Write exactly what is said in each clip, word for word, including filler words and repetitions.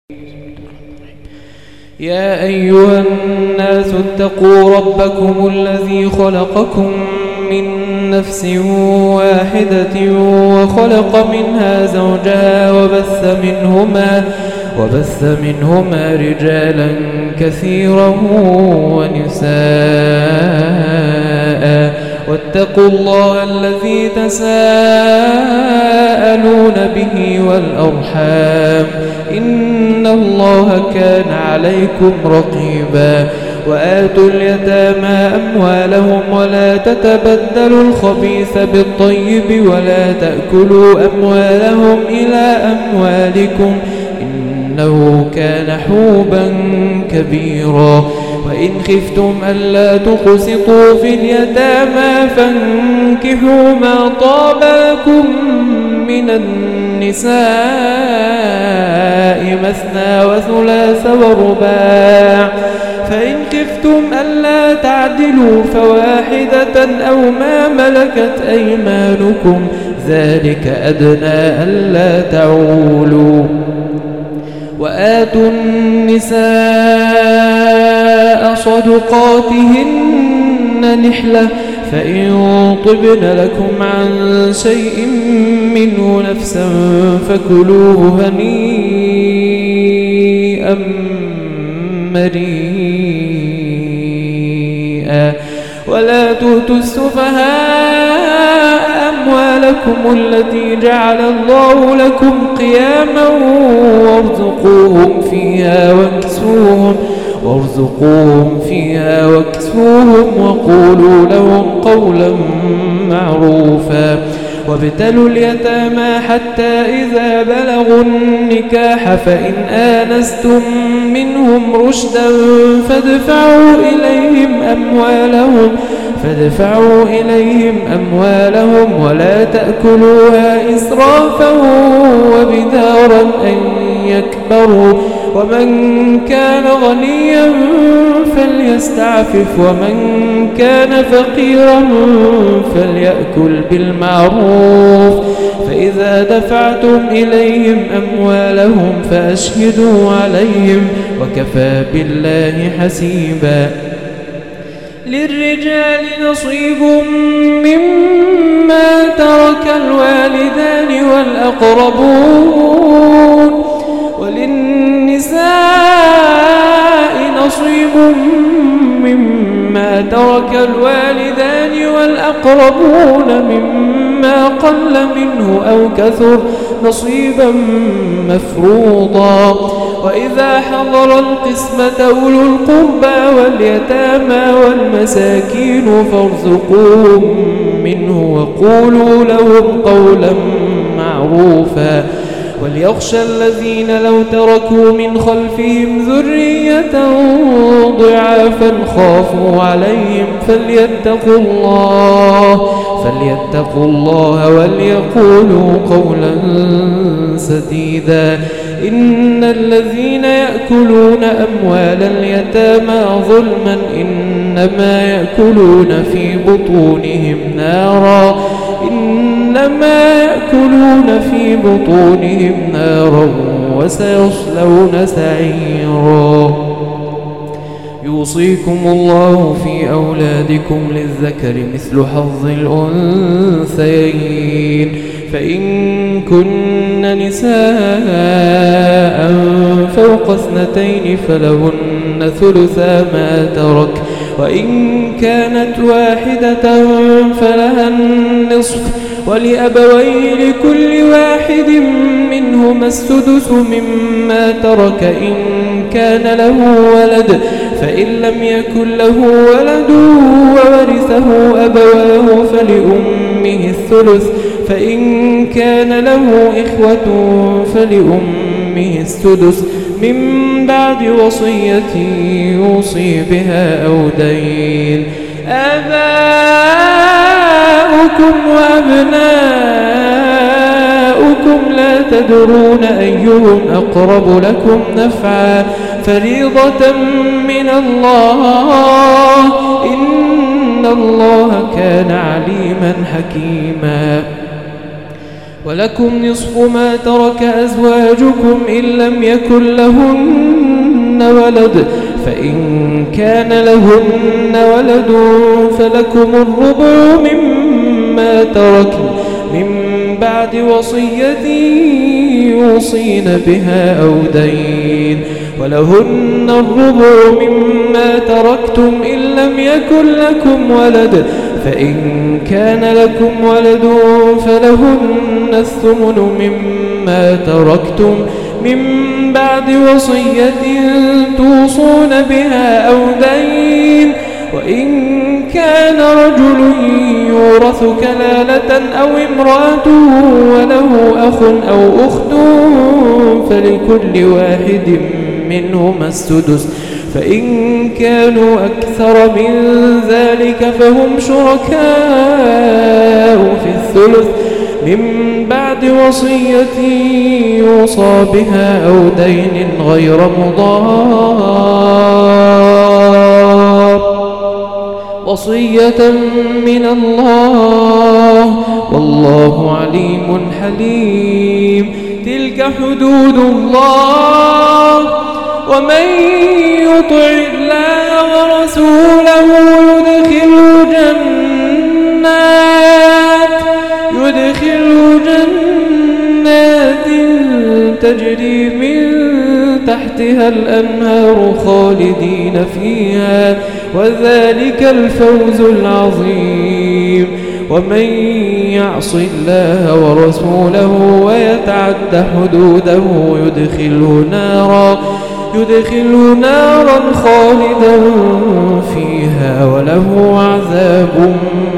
يا أيها الناس اتقوا ربكم الذي خلقكم من نفس واحدة وخلق منها زوجها وبث منهما, وبث منهما رجالا كثيرا ونساء واتقوا الله الذي تساءلون به والأرحام إن الله كان عليكم رقيبا. وآتوا اليتامى أموالهم ولا تتبدلوا الخبيث بالطيب ولا تأكلوا أموالهم إلى أموالكم إنه كان حوبا كبيرا. وإن خفتم ألا تقسطوا في اليتامى فانكحوا ما طاب لكم من النساء مثنى وثلاث ورباع، فإن خفتم ألا تعدلوا فواحدة أو ما ملكت أيمانكم ذلك أدنى ألا تعولوا. وآتوا النساء صدقاتهن نحلة فإن طبن لكم عن شيء منه نفسا فكلوه هنيئا مريئا. ولا تؤتوا السفهاء أموالكم التي جعل الله لكم قياما وارزقوهم فيها واكسوهم وارزقوهم فيها واكسوهم وقولوا لهم قولا معروفا. وابتلوا اليتامى حتى إذا بلغوا النكاح فإن آنستم منهم رشدا فادفعوا إليهم أموالهم فادفعوا إليهم أموالهم ولا تأكلوها إسرافا وبدارا أن يكبروا. ومن كان غنيا فليستعفف ومن كان فقيرا فليأكل بالمعروف. فإذا دفعتم إليهم أموالهم فأشهدوا عليهم وكفى بالله حسيبا. للرجال نصيب مما ترك الوالدان والأقربون وللنساء نصيب مما ترك الوالدان والأقربون مما قل منه أو كثر نصيبا مفروضا. وإذا حضر القسمة أولو القربى واليتامى والمساكين فارزقوهم منه وقولوا لهم قولا معروفا. وليخشى الذين لو تركوا من خلفهم ذرية ضعافا خافوا عليهم فليتقوا الله فليتقوا الله وليقولوا قولا سديدا. إن الذين يأكلون أموال اليتامى ظلما إنما يأكلون في بطونهم نارا إنما يأكلون في بطونهم نارا وسيصلون سعيرا. يوصيكم الله في أولادكم للذكر مثل حظ الأنثيين فإن كن نساء فوق اثنتين فلهن ثلثا ما ترك وإن كانت واحدة فلها النصف ولأبويه لكل واحد منهما السدس مما ترك إن كان له ولد فإن لم يكن له ولد وورثه أبواه فلأمه الثلث فإن كان له إخوة فلأمه السدس من بعد وصية يوصي بها أو دين. آباؤكم وأبناؤكم لا تدرون أيهم أقرب لكم نفعا فريضة من الله إن الله كان عليما حكيما. ولكم نصف ما ترك أزواجكم إن لم يكن لهن ولد فإن كان لهن ولد فلكم الربع مما تركن من بعد وصية يوصين بها أو دين ولهن الربع مما تركتم إن لم يكن لكم ولد فإن كان لكم ولد فلهن الثمن مما تركتم من بعد وصية توصون بها أو دين وإن كان رجل يورث كلالة أو امرأة وله أخ أو أخت فلكل واحد منهما السدس فإن كانوا أكثر من ذلك فهم شركاء في الثلث من بعد وصية يوصى بها أو دين غير مضار وصية من الله والله عليم حليم تلك حدود الله ومن يطع الله ورسوله يدخله جنات يدخله جنات تجري من تحتها الأنهار خالدين فيها وذلك الفوز العظيم ومن يعص الله ورسوله ويتعد حدوده يدخله نارا يدخله نارا خالدا فيها وله عذاب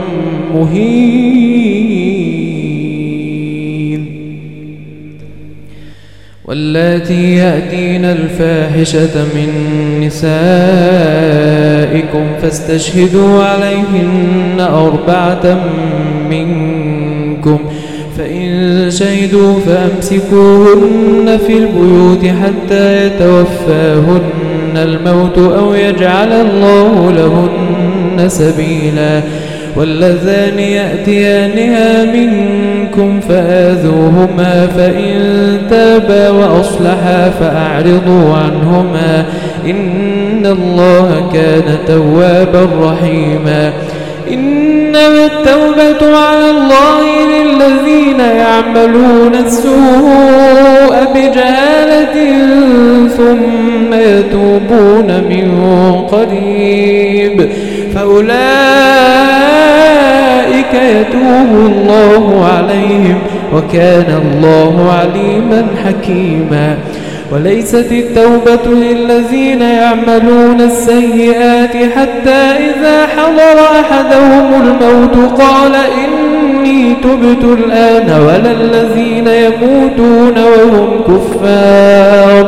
مهين واللاتي يأتين الفاحشة من نسائكم فاستشهدوا عليهن أربعة منكم فإن شهدوا فأمسكوهن في البيوت حتى يتوفاهن الموت أو يجعل الله لهن سبيلا واللذان يأتيانها منكم فآذوهما فإن تابا وأصلحا فأعرضوا عنهما إن الله كان توابا رحيما إنما التوبة على الله للذين يعملون السوء بجهالة ثم يتوبون من قريب فأولئك يتوب الله عليهم وكان الله عليما حكيما وليست التوبة للذين يعملون السيئات حتى إذا حضر أحدهم الموت قال إني تبت الآن ولا الذين يموتون وهم كفار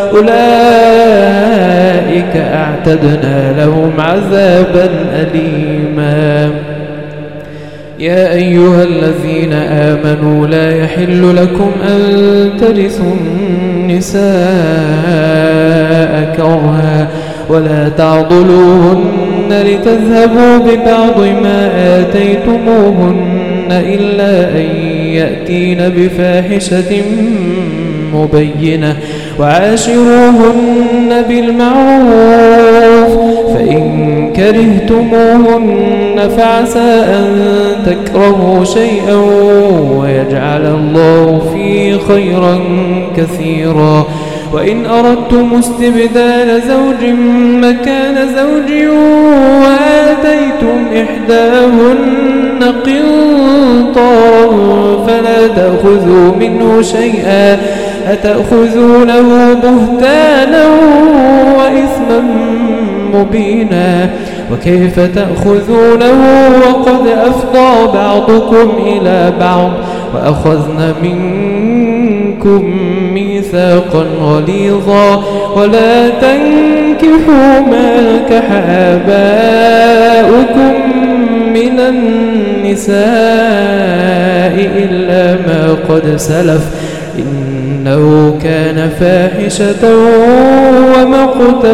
أولئك أعتدنا لهم عذابا أليما يا أيها الذين آمنوا لا يحل لكم أن ترثوا النساء كرها ولا تعضلوهن لتذهبوا ببعض ما آتيتموهن إلا أن يأتين بفاحشة مبينة وعاشروهن بالمعروف فإن كرهتموهن فعسى أن تكرهوا شيئا ويجعل الله فيه خيرا كثيرا وإن أردتم استبدال زوج مكان زوج وآتيتم إحداهن قنطارا فلا تأخذوا منه شيئا أتأخذونه بهتانا وإثما مبينا وكيف تأخذونه وقد أفضى بعضكم إلى بعض وأخذن منكم ميثاقا غليظا ولا تنكحوا ما نكح آباؤكم من النساء إلا ما قد سلف إنه كان فاحشة ومقتا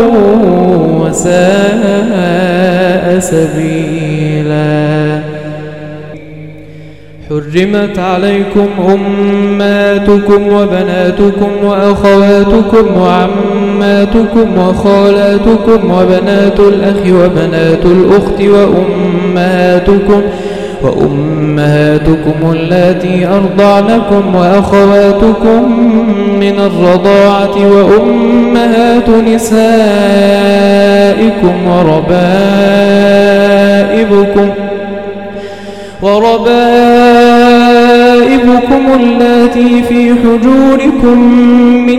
وساء سبيلا حرمت عليكم أمهاتكم وبناتكم وأخواتكم وعماتكم وخالاتكم وبنات الأخ وبنات الأخت وأمهاتكم وأمهاتكم اللاتي أرضعنكم وأخواتكم من الرضاعة وأمهات نسائكم وربائبكم وربائبكم اللاتي في حجوركم من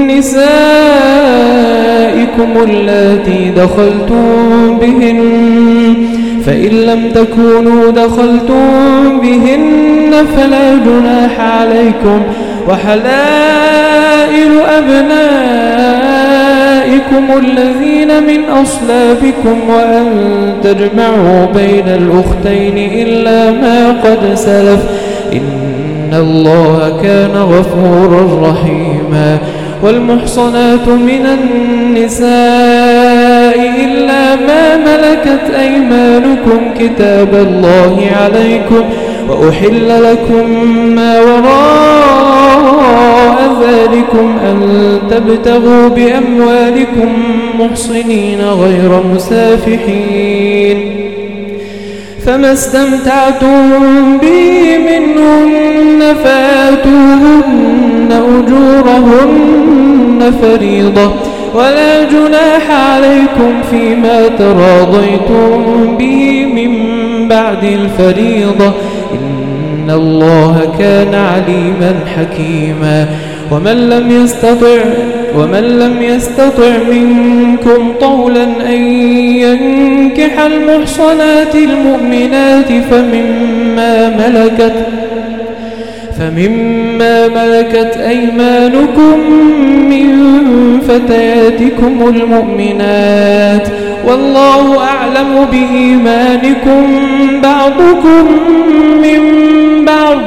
نسائكم اللاتي دخلتم بهن فإن لم تكونوا دخلتم بهن فلا جناح عليكم وحلائل أبنائكم الذين من أصلابكم وأن تجمعوا بين الأختين إلا ما قد سلف إن الله كان غفورا رحيما والمحصنات من النساء إلا ما ملكت أيمانكم كتاب الله عليكم وأحل لكم ما وراء ذلكم أن تبتغوا بأموالكم محصنين غير مسافحين فما استمتعتم به منهن فآتوهن أجورهن فريضة ولا جناح عليكم فيما تراضيتم به من بعد الفريضة إن الله كان عليما حكيما ومن لم يستطع ومن لم يستطع منكم طولا أن ينكح المحصنات المؤمنات فمما ملكت فمما ملكت أيمانكم من فتياتكم المؤمنات والله أعلم بإيمانكم بعضكم من بعض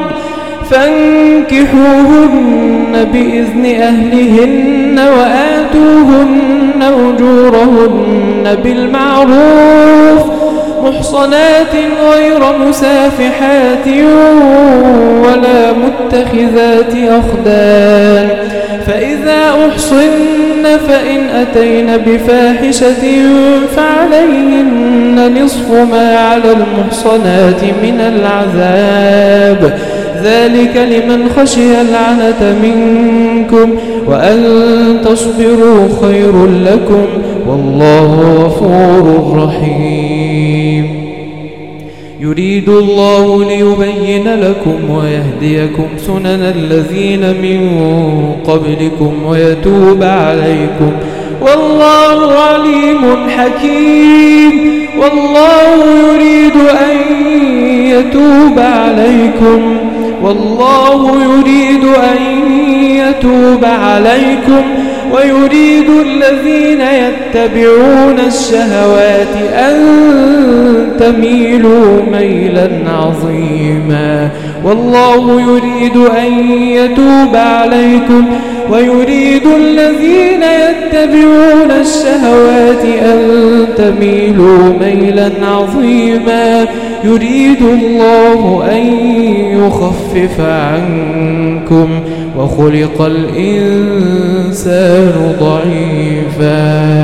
فانكحوهن بإذن أهلهن وآتوهن أجورهن بالمعروف محصنات غير مسافحات ولا متخذات أخدان فإذا أحصن فإن أتين بفاحشة فعليهن نصف ما على المحصنات من العذاب ذلك لمن خشي العنة منكم وأن تصبروا خير لكم والله غفور رحيم يريد الله ليبين لكم ويهديكم سنن الذين من قبلكم ويتوب عليكم والله عليم حكيم والله يريد أن يتوب عليكم والله يريد أن يتوب عليكم ويريد الذين يتبعون الشهوات أن تميلوا ميلا عظيما والله يريد أن يتوب عليكم ويريد الذين يتبعون الشهوات أن تميلوا ميلا عظيما يريد الله أن يخفف عنكم وخلق الإنسان ضعيفا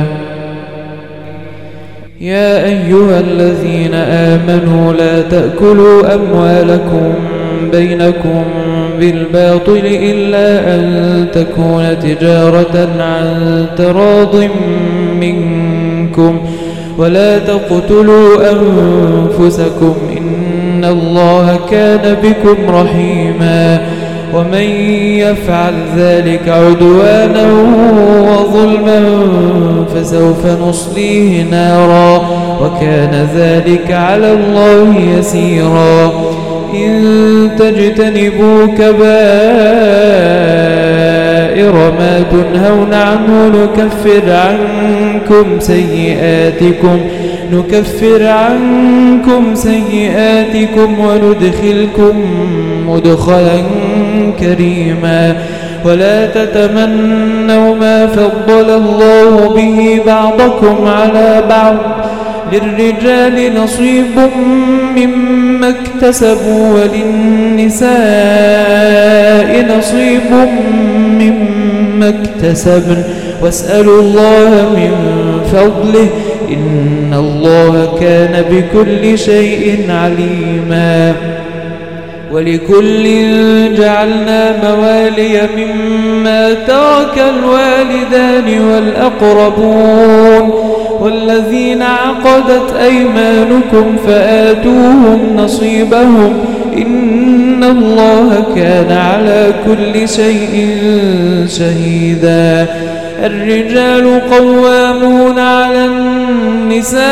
يا أيها الذين آمنوا لا تأكلوا أموالكم بينكم بالباطل إلا أن تكون تجارة عن تراض منكم ولا تقتلوا أنفسكم إن الله كان بكم رحيما ومن يفعل ذلك عدوانا وظلما فسوف نصليه نارا وكان ذلك على الله يسيرا إن تجتنبوا كبائر ما تنهون عنه نكفر عنكم سيئاتكم نكفر عنكم سيئاتكم وندخلكم مدخلا كريما ولا تتمنوا ما فضل الله به بعضكم على بعض للرجال نصيب مما اكتسبوا وللنساء نصيب مما اكتسبن واسألوا الله من فضله إن الله كان بكل شيء عليما. ولكل جعلنا موالي مما ترك الوالدان والأقربون والذين عقدت أيمانكم فآتوهم نصيبهم إن الله كان على كل شيء شهيدا. الرجال قوامون على النساء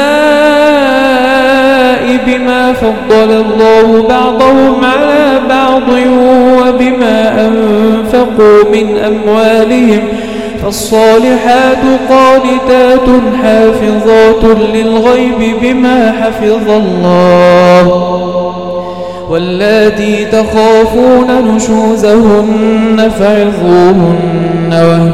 بما فضل الله بعضهم على بعض وبما أنفقوا من أموالهم فالصالحات قانتات حافظات للغيب بما حفظ الله واللاتي تخافون نشوزهن فعظوهن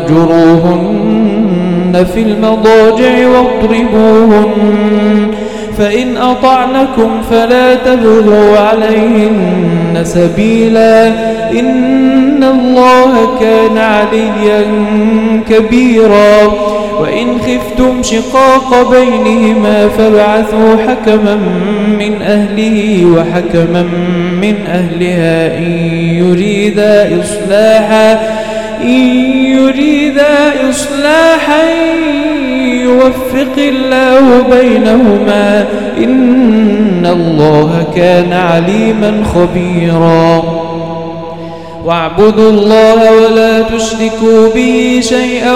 واهجروهن في المضاجع واضربوهن فإن أطعنكم فلا تبغوا عليهن سبيلا إن الله كان عليا كبيرا. وإن خفتم شقاق بينهما فابعثوا حكما من أهله وحكما من أهلها إن يريدا إصلاحا إن يريدا إصلاحا يوفق الله بينهما إن الله كان عليما خبيرا. واعبدوا الله ولا تشركوا به شيئا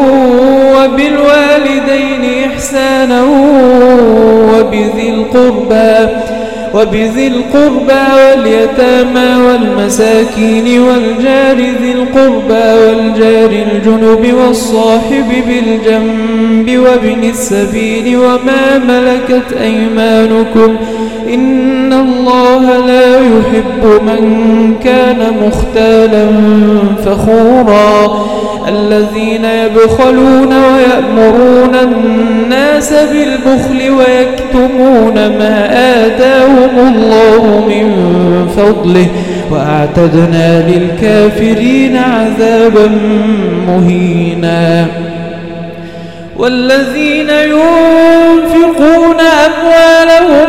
وبالوالدين إحسانا وبذي القربى وبذي القربى واليتامى والمساكين والجار ذي القربى والجار الجنب والصاحب بالجنب وابن السبيل وما ملكت أيمانكم إن الله لا يحب من كان مختالا فخورا. الذين يبخلون ويأمرون الناس بالبخل ويكتمون ما آتاهم الله من فضله وأعتدنا للكافرين عذابا مهينا. والذين ينفقون أموالهم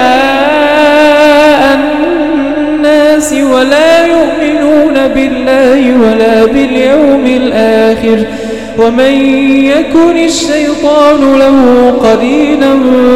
رئاء الناس ولا يؤمنون بالله ولا باليوم الآخر ومن يكن الشيطان له قرينا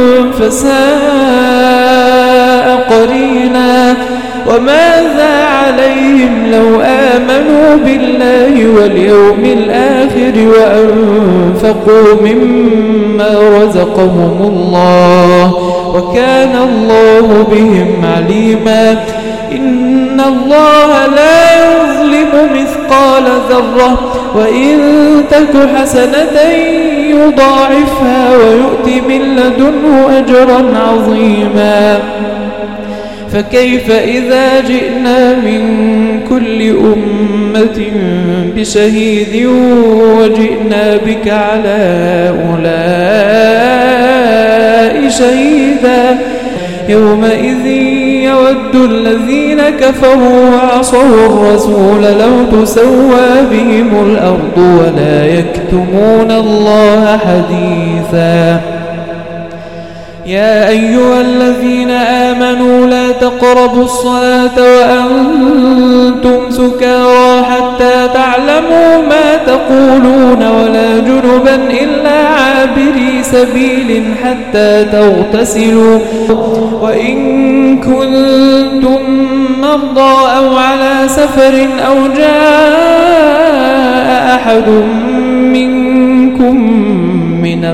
فساء قرينا. وماذا عليهم لو آمنوا بالله واليوم الآخر وأنفقوا مما رزقهم الله وكان الله بهم عليما. إن الله لا يظلم مثقال ذرة وإن تك حسنة يضاعفها ويؤت من لدنه أجرا عظيما. فكيف إذا جئنا من كل أمة بشهيد وجئنا بك على هؤلاء شهيدا يومئذ يود الذين كفروا وعصوا الرسول لو تسوى بهم الأرض ولا يكتمون الله حديثا. يا أيها الذين آمنوا لا تقربوا الصلاة وأنتم سكارى حتى تعلموا ما تقولون ولا جنبا إلا عابري سبيل حتى تغتسلوا وإن كنتم مرضى أو على سفر أو جاء أحد منكم من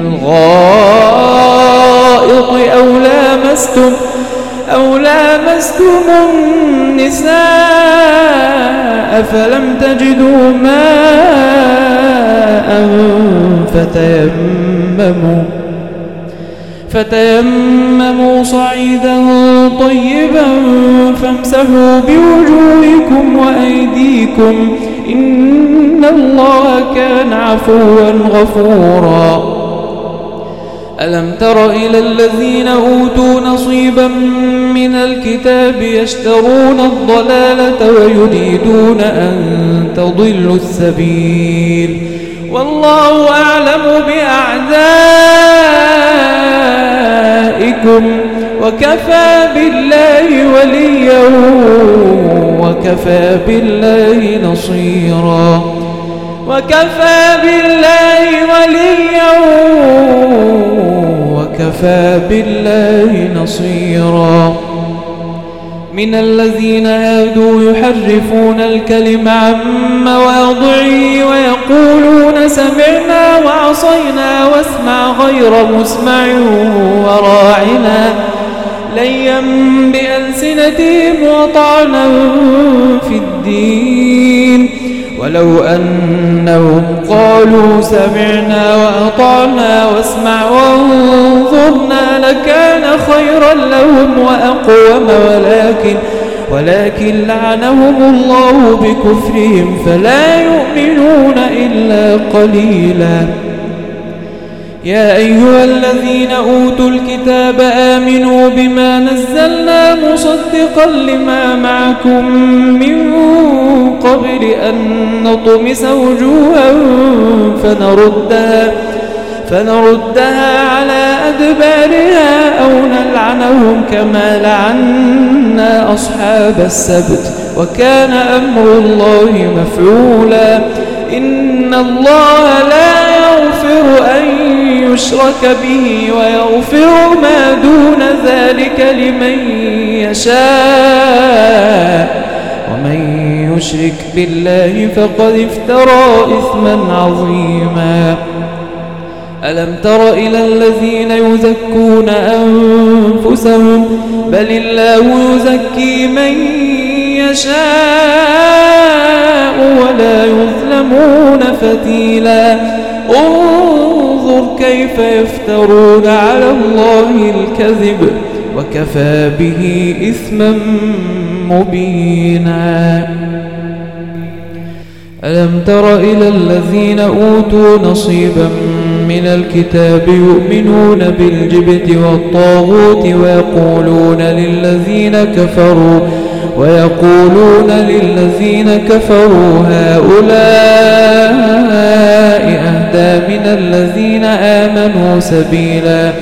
الغائط أو لامستم أو لامستم النساء فلم تجدوا ماء فتيمموا فتيمموا صعيدا طيبا فامسحوا بوجوهكم وأيديكم إن الله كان عفوا غفورا. ألم تر إلى الذين أوتوا نصيبا من الكتاب يشترون الضلالة ويريدون أن تضلوا السبيل والله أعلم بأعدائكم وكفى بالله وليا وكفى بالله نصيرا وكفى بالله وليا وكفى بالله نصيرا من الذين هادوا يحرفون الكلم عن مواضعه ويقولون سمعنا وعصينا واسمع غير مسمع وراعنا ليا بألسنتهم وطعنا في الدين ولو أنهم قالوا سمعنا وأطعنا واسمع وانظرنا لكان خيرا لهم وأقوم ولكن ولكن لعنهم الله بكفرهم فلا يؤمنون إلا قليلا يا أيها الذين أوتوا الكتاب آمنوا بما نزلنا مصدقا لما معكم من قبل أن نطمس وجوها فنردها, فنردها على أدبارها أو نلعنهم كما لعنا أصحاب السبت وكان أمر الله مفعولا إن الله لا يغفر أن يشرك به ويغفر ما دون ذلك لمن يشاء ومن يشرك بالله فقد افترى إثما عظيما ألم تر إلى الذين يزكون أنفسهم بل الله يزكي من يشاء ولا يظلمون فتيلا انظر كيف يفترون على الله الكذب وكفى به إثما مبينا ألم تر إلى الذين أوتوا نصيبا من الكتاب يؤمنون بالجبت والطاغوت ويقولون للذين كفروا ويقولون للذين كفروا هؤلاء أهدى من الذين آمنوا سبيلا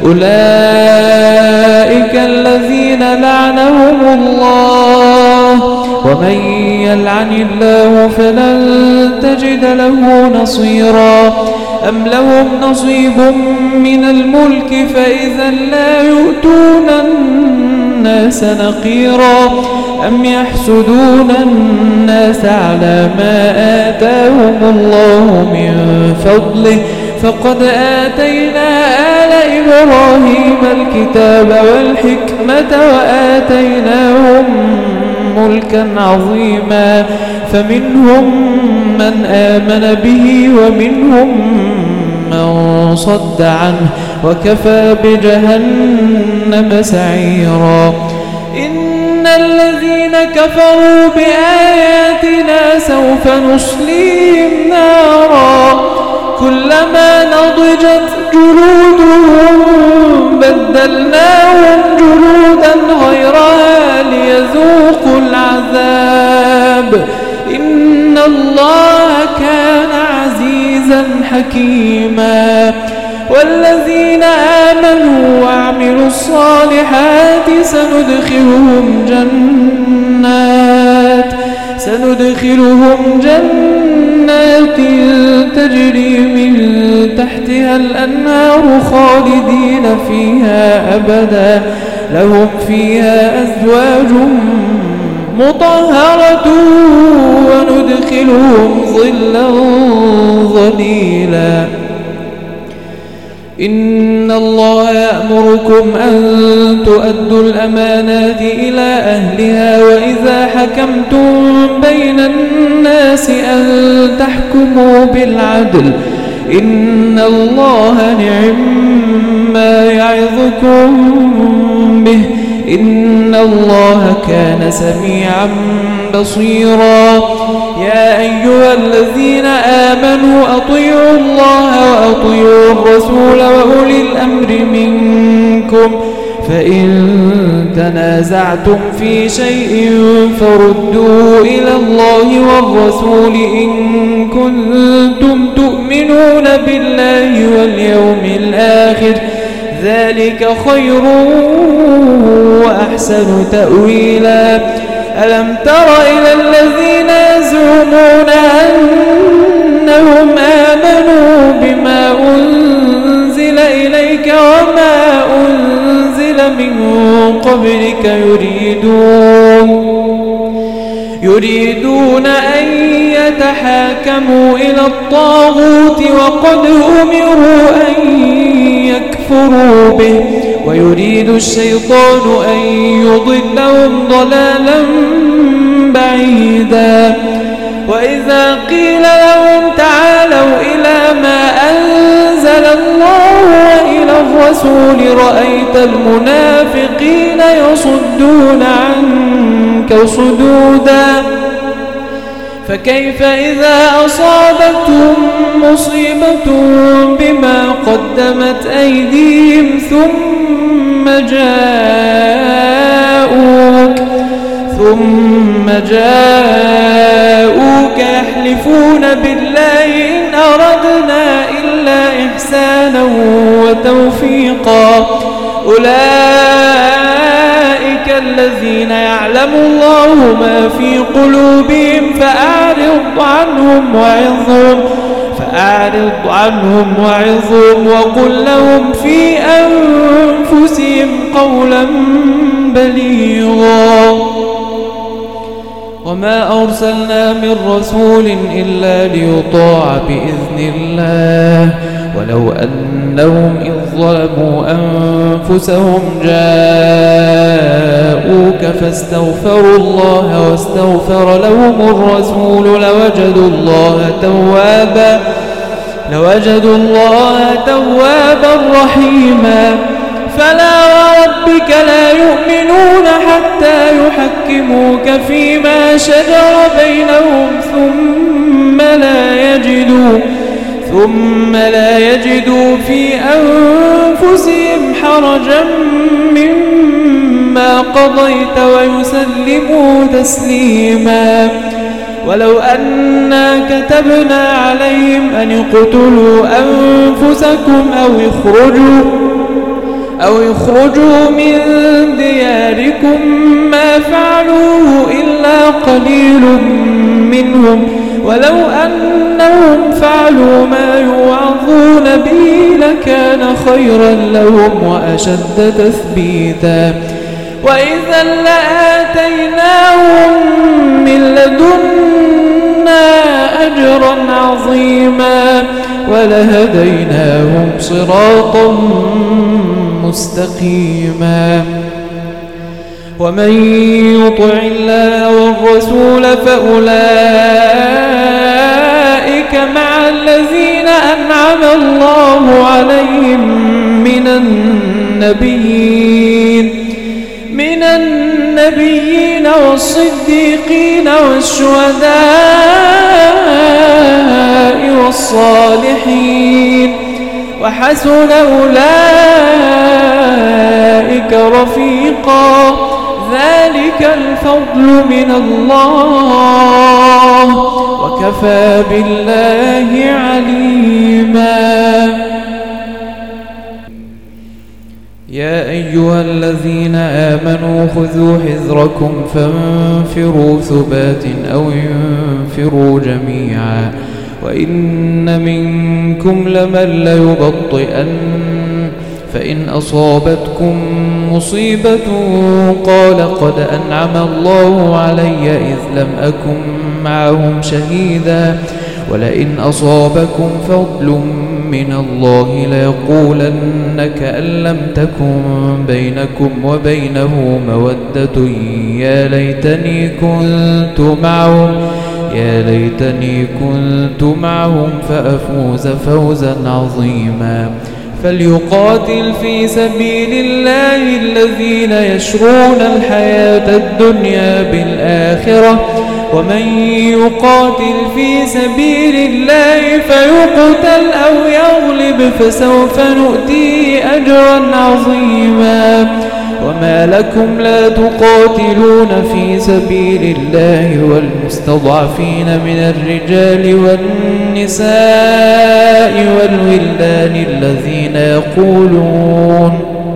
أولئك الذين لعنهم الله ومن يلعن الله فلن تجد له نصيرا أم لهم نصيب من الملك فإذا لا يؤتون الناس نقيرا أم يحسدون الناس على ما آتاهم الله من فضله فقد آتينا آل إبراهيم الكتاب والحكمة وآتيناهم ملكا عظيما فمنهم من آمن به ومنهم من صد عنه وكفى بجهنم سعيرا إن الذين كفروا بآياتنا سوف نصليهم نارا كلما نضجت جلودهم بدلناهم جلودا غيرها ليذوقوا العذاب إن الله كان عزيزا حكيما والذين آمنوا وعملوا الصالحات سندخلهم جنات سندخلهم جنات تجري من تحتها الأنهار خالدين فيها أبدا لهم فيها أزواج مطهرة وندخلهم ظلا ظليلا إن الله يأمركم أن تؤدوا الأمانات إلى أهلها وإذا حكمتم بين الناس أن تحكموا بالعدل إن الله نعم ما يعظكم به إن الله كان سميعا بصيرا يا أيها الذين آمنوا أطيعوا الله وأطيعوا الرسول وأولي الأمر منكم فإن تنازعتم في شيء فردوه إلى الله والرسول إن كنتم تؤمنون بالله واليوم الآخر ذلك خير وأحسن تأويلا ألم تر إلى الذين يزعمون أنهم آمنوا بما أنزل إليك وما أنزل من قبلك يريدون يريدون أن يتحاكموا إلى الطاغوت وقد أمروا أن يكفروا به ويريد الشيطان أن يضلهم ضلالا بعيدا وإذا قيل لهم تعالوا إلى ما أنزل الله وإلى الرسول رأيت المنافقين يصدون عنك صدودا فكيف إذا أصابتهم مصيبة بما قدمت أيديهم ثم جاءوك ثم جاءوك يحلفون بالله إن أردنا إلا إحسانا وتوفيقا أولئك الذين يعلم الله ما في قلوبهم فأعرض عنهم وعظهم فأعرض عنهم وعظهم وقل لهم في أنفسهم قولا بليغا وما أرسلنا من رسول إلا ليطاع بإذن الله ولو أنهم إذ ظلموا أنفسهم جاءوك فاستغفروا الله واستغفر لهم الرسول لوجدوا الله توابا لوجدوا الله توابا رحيما فلا وربك لا يؤمنون حتى يحكموك فيما شجر بينهم ثم لا يجدوا ثم لا يجدوا في أنفسهم حرجا مما قضيت ويسلموا تسليما ولو أنا كتبنا عليهم أن اقتلوا أنفسكم أو يخرجوا أو يخرجوا من دياركم ما فعلوه إلا قليل منهم ولو أنهم فعلوا ما يوعظون به لكان خيرا لهم وأشد تثبيتا وإذا لآتيناهم من لدنا أجرا عظيما ولهديناهم صراطا مستقيما ومن يطع الله والرسول فأولئك مع الذين أنعم الله عليهم من النبيين من النبيين والصديقين والشهداء والصالحين وحسن أولئك رفيقا ذلك الفضل من الله وكفى بالله عليما يا أيها الذين آمنوا خذوا حذركم فانفروا ثبات أو انفروا جميعا وإن منكم لمن ليبطئن فإن أصابتكم مصيبة قال قد أنعم الله علي إذ لم أكن معهم شهيدا ولئن أصابكم فضل من الله ليقولن كأن لم تكن بينكم وبينه مودة يا ليتني كنت معهم يا ليتني كنت معهم فأفوز فوزا عظيما فليقاتل في سبيل الله الذين يشرون الحياة الدنيا بالآخرة ومن يقاتل في سبيل الله فيقتل أو يغلب فسوف نؤتيه أجرا عظيما وما لكم لا تقاتلون في سبيل الله والمستضعفين من الرجال والنساء والولدان الذين يقولون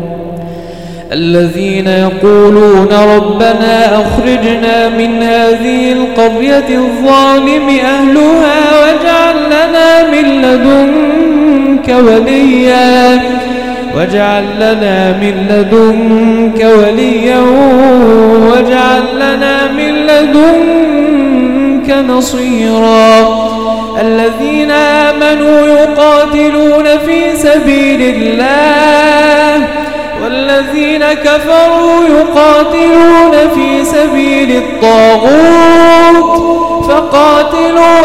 الذين يقولون ربنا أخرجنا من هذه القرية الظالم أهلها واجعل لنا من لدنك وليا واجعل لنا من لدنك وليا واجعل لنا من لدنك نصيرا الذين آمنوا يقاتلون في سبيل الله والذين كفروا يقاتلون في سبيل الطاغوت فقاتلوا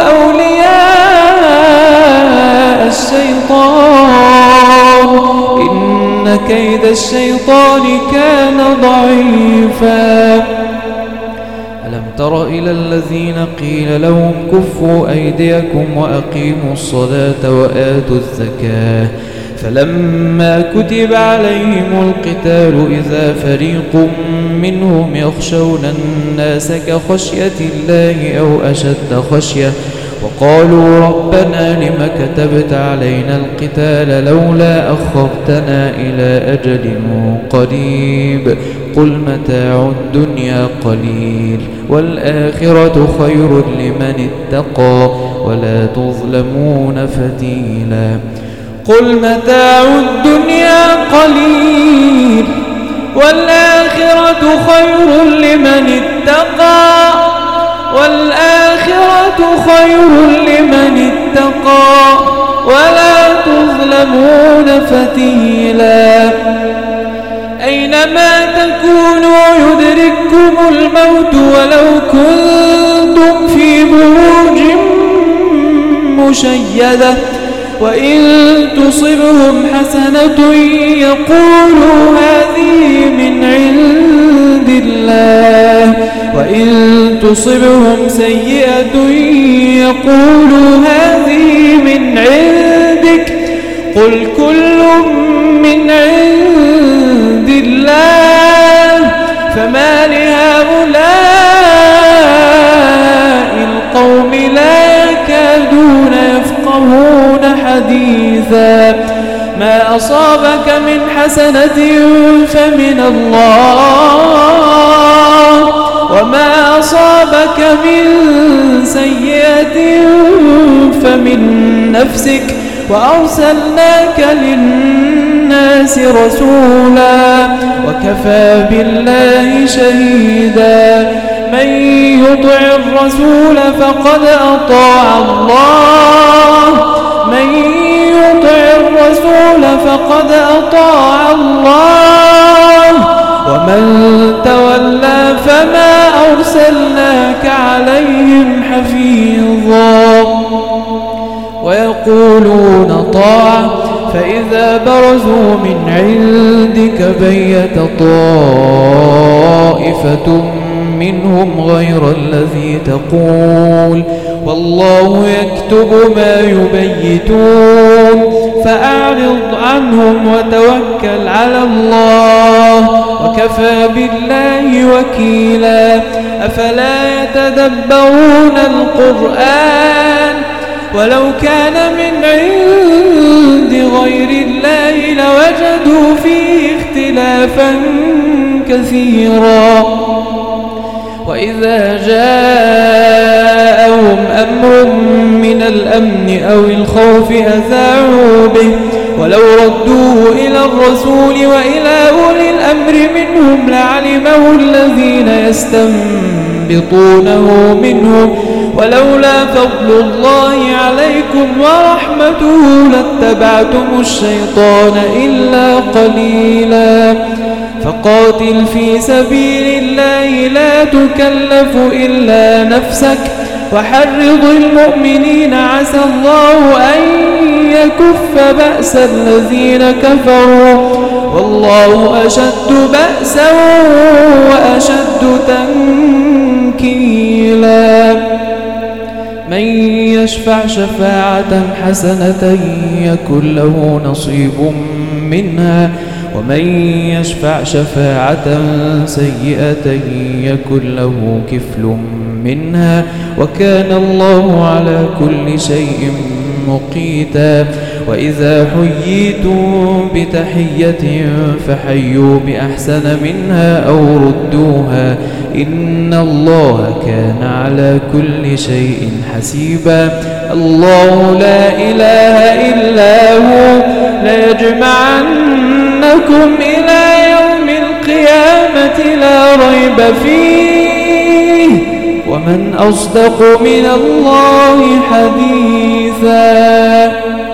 أولياء الشيطان إن كيد الشيطان كان ضعيفا ألم تر إلى الذين قيل لهم كفوا أيديكم وأقيموا الصلاة وآتوا الزكاة فلما كتب عليهم القتال إذا فريق منهم يخشون الناس كخشية الله أو أشد خشية وقالوا ربنا لم كتبت علينا القتال لولا أخرتنا إلى أجل قريب قل متاع الدنيا قليل والآخرة خير لمن اتقى ولا تظلمون فتيلا قل متاع الدنيا قليل والآخرة خير لمن اتقى والآخرة خير لمن اتقى ولا تظلمون فتيلا أينما تكونوا يدرككم الموت ولو كنتم في بروج مشيدة وإن تصبهم حسنة يقولوا هذه من عند الله وإن تصبهم سيئة يقولوا هذه من عندك قل كل من عند الله فما لهؤلاء القوم لا يكادون يفقهون حديثا ما أصابك من حسنة فمن الله وما أصابك من سيئة فمن نفسك وأرسلناك للناس رسولا وكفى بالله شهيدا من يطع الرسول فقد أطاع الله من يطع الرسول فقد أطاع الله ومن تولى فما أرسلناك عليهم حفيظا ويقولون طاعة فإذا برزوا من عندك بيت طائفة منهم غير الذي تقول والله يكتب ما يبيتون فأعرض عنهم وتوكل على الله وكفى بالله وكيلا أفلا يتدبرون القرآن ولو كان من عند غير الله لوجدوا فيه اختلافا كثيرا وإذا جاءهم أمر من الأمن أو الخوف أذاعوا به ولو ردوه إلى الرسول وإلى أولي الأمر منهم لعلمه الذين يستنبطونه منهم ولولا فضل الله عليكم ورحمته لاتبعتم الشيطان إلا قليلا فقاتل في سبيل الله لا تكلف إلا نفسك وحرض المؤمنين عسى الله أن ليكف بأس الذين كفروا والله أشد بأسا وأشد تنكيلا من يشفع شفاعة حسنة يكن له نصيب منها ومن يشفع شفاعة سيئة يكن له كفل منها وكان الله على كل شيء مقيتا وإذا حييتم بتحية فحيوا بأحسن منها أو ردوها إن الله كان على كل شيء حسيبا الله لا إله إلا هو ليجمعنكم إلى يوم القيامة لا ريب فيه ومن أصدق من الله حديثا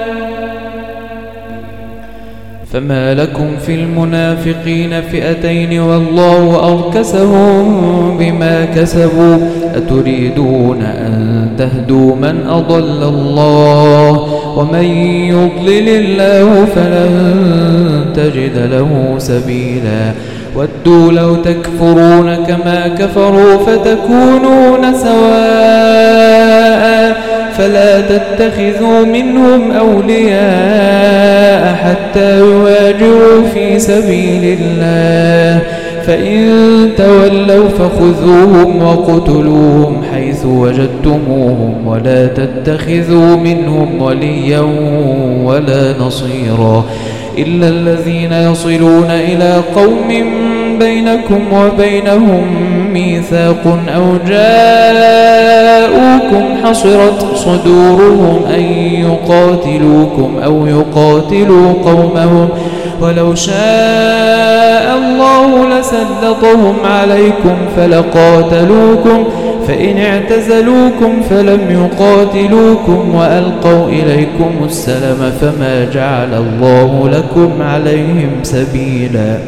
فما لكم في المنافقين فئتين والله أركسهم بما كسبوا أتريدون أن تهدوا من أضل الله ومن يضلل الله فلن تجد له سبيلا ودوا لو تكفرون كما كفروا فتكونون سواء فلا تتخذوا منهم أولياء حتى يواجهوا في سبيل الله فإن تولوا فخذوهم وقتلوهم حيث وجدتموهم ولا تتخذوا منهم وليا ولا نصيرا إلا الذين يصلون إلى قوم بينكم وبينهم ميثاق أو جاءوكم حصرت صدورهم أن يقاتلوكم أو يقاتلوا قومهم ولو شاء الله لسلطهم عليكم فلقاتلوكم فإن اعتزلوكم فلم يقاتلوكم وألقوا إليكم السلم فما جعل الله لكم عليهم سبيلا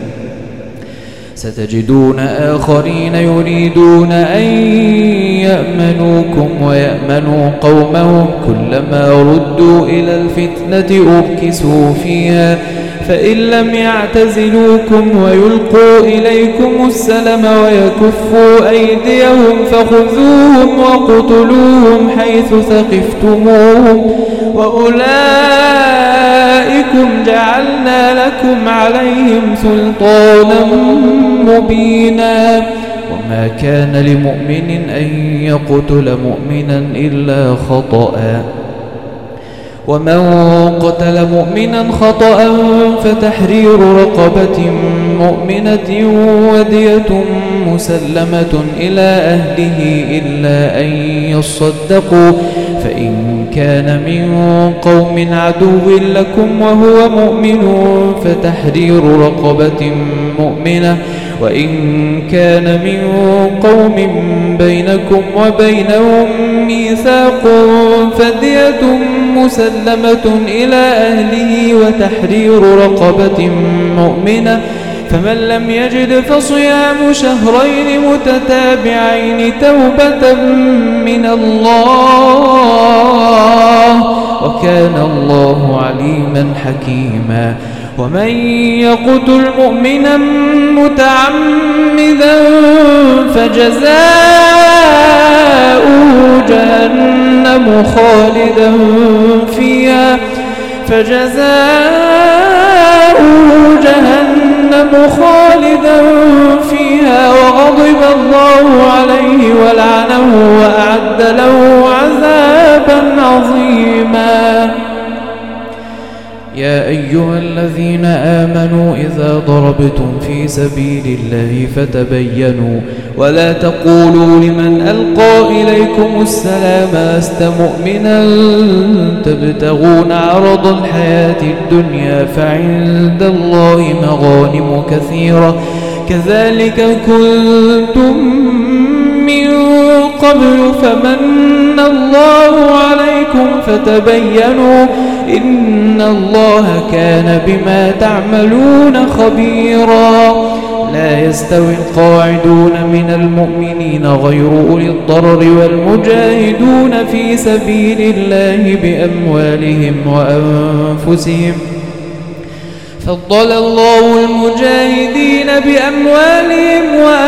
ستجدون آخرين يريدون أن يأمنوكم ويأمنوا قومهم كلما ردوا إلى الفتنة أركسوا فيها فإن لم يعتزلوكم ويلقوا إليكم السلم ويكفوا أيديهم فخذوهم وقتلوهم حيث ثقفتموهم وأولئكم جعلنا لكم عليهم سلطانا مبينا وما كان لمؤمن أن يقتل مؤمنا إلا خطأ ومن قتل مؤمنا خطأ فتحرير رقبة مؤمنة ودية مسلمة إلى أهله إلا أن يصدقوا فإن كان من قوم عدو لكم وهو مؤمن فتحرير رقبة مؤمنة وإن كان من قوم بينكم وبينهم ميثاق فدية مسلمة إلى أهله وتحرير رقبة مؤمنة فمن لم يجد فصيام شهرين متتابعين توبة من الله وكان الله عليما حكيما ومن يقتل مؤمنا متعمدا فجزاؤه جهنم خالدا فيها فجزاؤه جهنم خالدا فيها وغضب الله عليه ولعنه وأعد له عذابا عظيما يا أيها الذين آمنوا إذا ضربتم في سبيل الله فتبينوا ولا تقولوا لمن ألقى إليكم السلام لست مؤمنا تبتغون عرض الحياة الدنيا فعند الله مغانم كثيرة كذلك كنتم من قبل فمن الله عليكم فتبينوا إن الله كان بما تعملون خبيرا لا يستوي القاعدون من المؤمنين غير أولي الضرر والمجاهدون في سبيل الله بأموالهم وأنفسهم فضل الله المجاهدين بأموالهم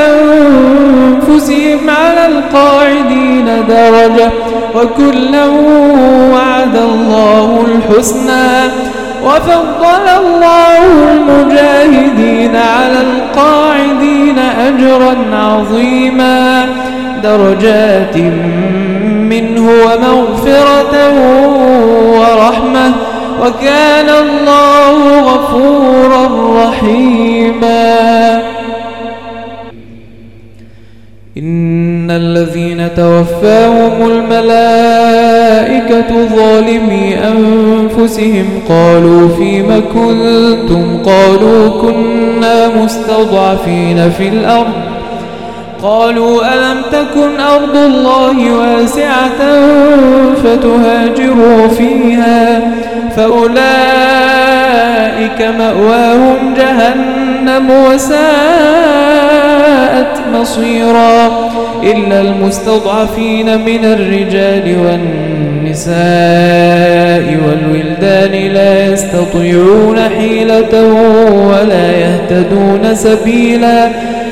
وأنفسهم على القاعدين درجة وكلا وعد الله الحسنى وفضل الله المجاهدين على القاعدين أجرا عظيما درجات منه ومغفرة ورحمة وكان الله غفورا رحيما. إن الذين توفاهم الملائكة ظالمي أنفسهم قالوا فيم كنتم قالوا كنا مستضعفين في الأرض قالوا ألم تكن أرض الله واسعة فتهاجروا فيها فأولئك مأواهم جهنم وساءت مصيرا إلا المستضعفين من الرجال والنساء والولدان لا يستطيعون حيلة ولا يهتدون سبيلا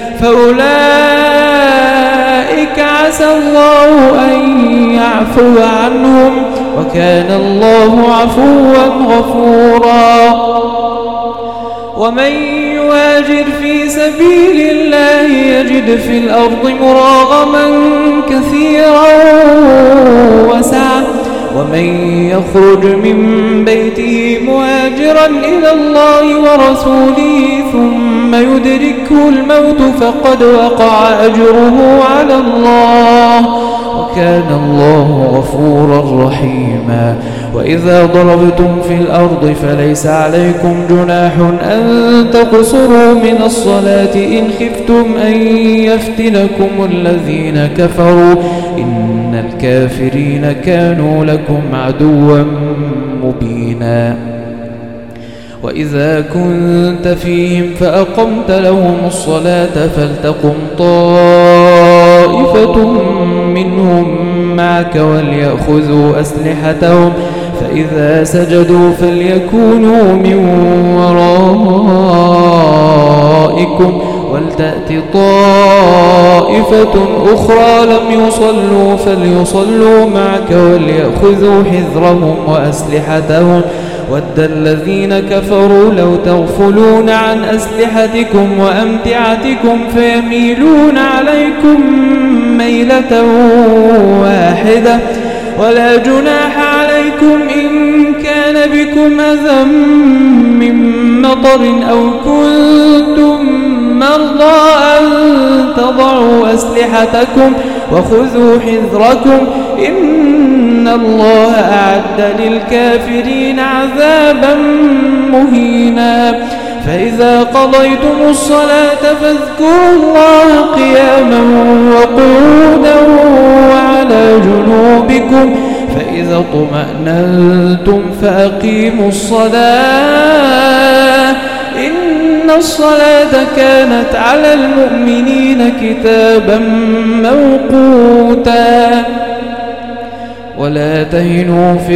فأولئك عسى الله أن يعفو عنهم وكان الله عفوا غفورا. ومن يهاجر في سبيل الله يجد في الأرض مراغما كثيرا وسعة ومن يخرج من بيته مهاجرا إلى الله ورسوله ثم يدركه الموت فقد وقع أجره على الله وكان الله غفورا رحيما. وإذا ضربتم في الأرض فليس عليكم جناح أن تقصروا من الصلاة إن خفتم أن يفتنكم الذين كفروا إن الكافرين كانوا لكم عدوا مبينا. وإذا كنت فيهم فأقمت لهم الصلاة فلتقم طائفة منهم معك وليأخذوا أسلحتهم فإذا سجدوا فليكونوا من ورائكم ولتأت طائفة أخرى لم يصلوا فليصلوا معك وليأخذوا حذرهم وأسلحتهم ود الذين كفروا لو تغفلون عن أسلحتكم وأمتعتكم فيميلون عليكم ميلة واحدة ولا جناح عليكم إن كان بكم أذى من مطر أو كنتم مرضى أن تضعوا أسلحتكم وخذوا حذركم إن الله أعد للكافرين عذابا مهينا. فإذا قضيتم الصلاة فاذكروا الله قياما وقعودا وعلى جنوبكم فإذا اطمأننتم فأقيموا الصلاة إن الصلاة كانت على المؤمنين كتابا موقوتا. ولا تهنوا في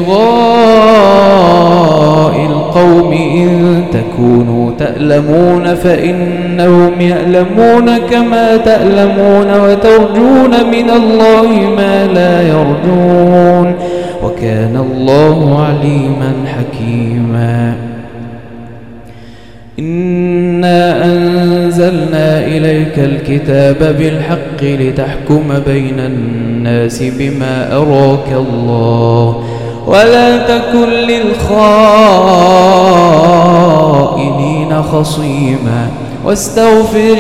ابتغاء القوم إن تكونوا تألمون فإنهم يألمون كما تألمون وترجون من الله ما لا يرجون وكان الله عليما حكيما. إنا أنزلنا إليك الكتاب بالحق لتحكم بين الناس بما أراك الله ولا تكن للخائنين خصيما واستغفر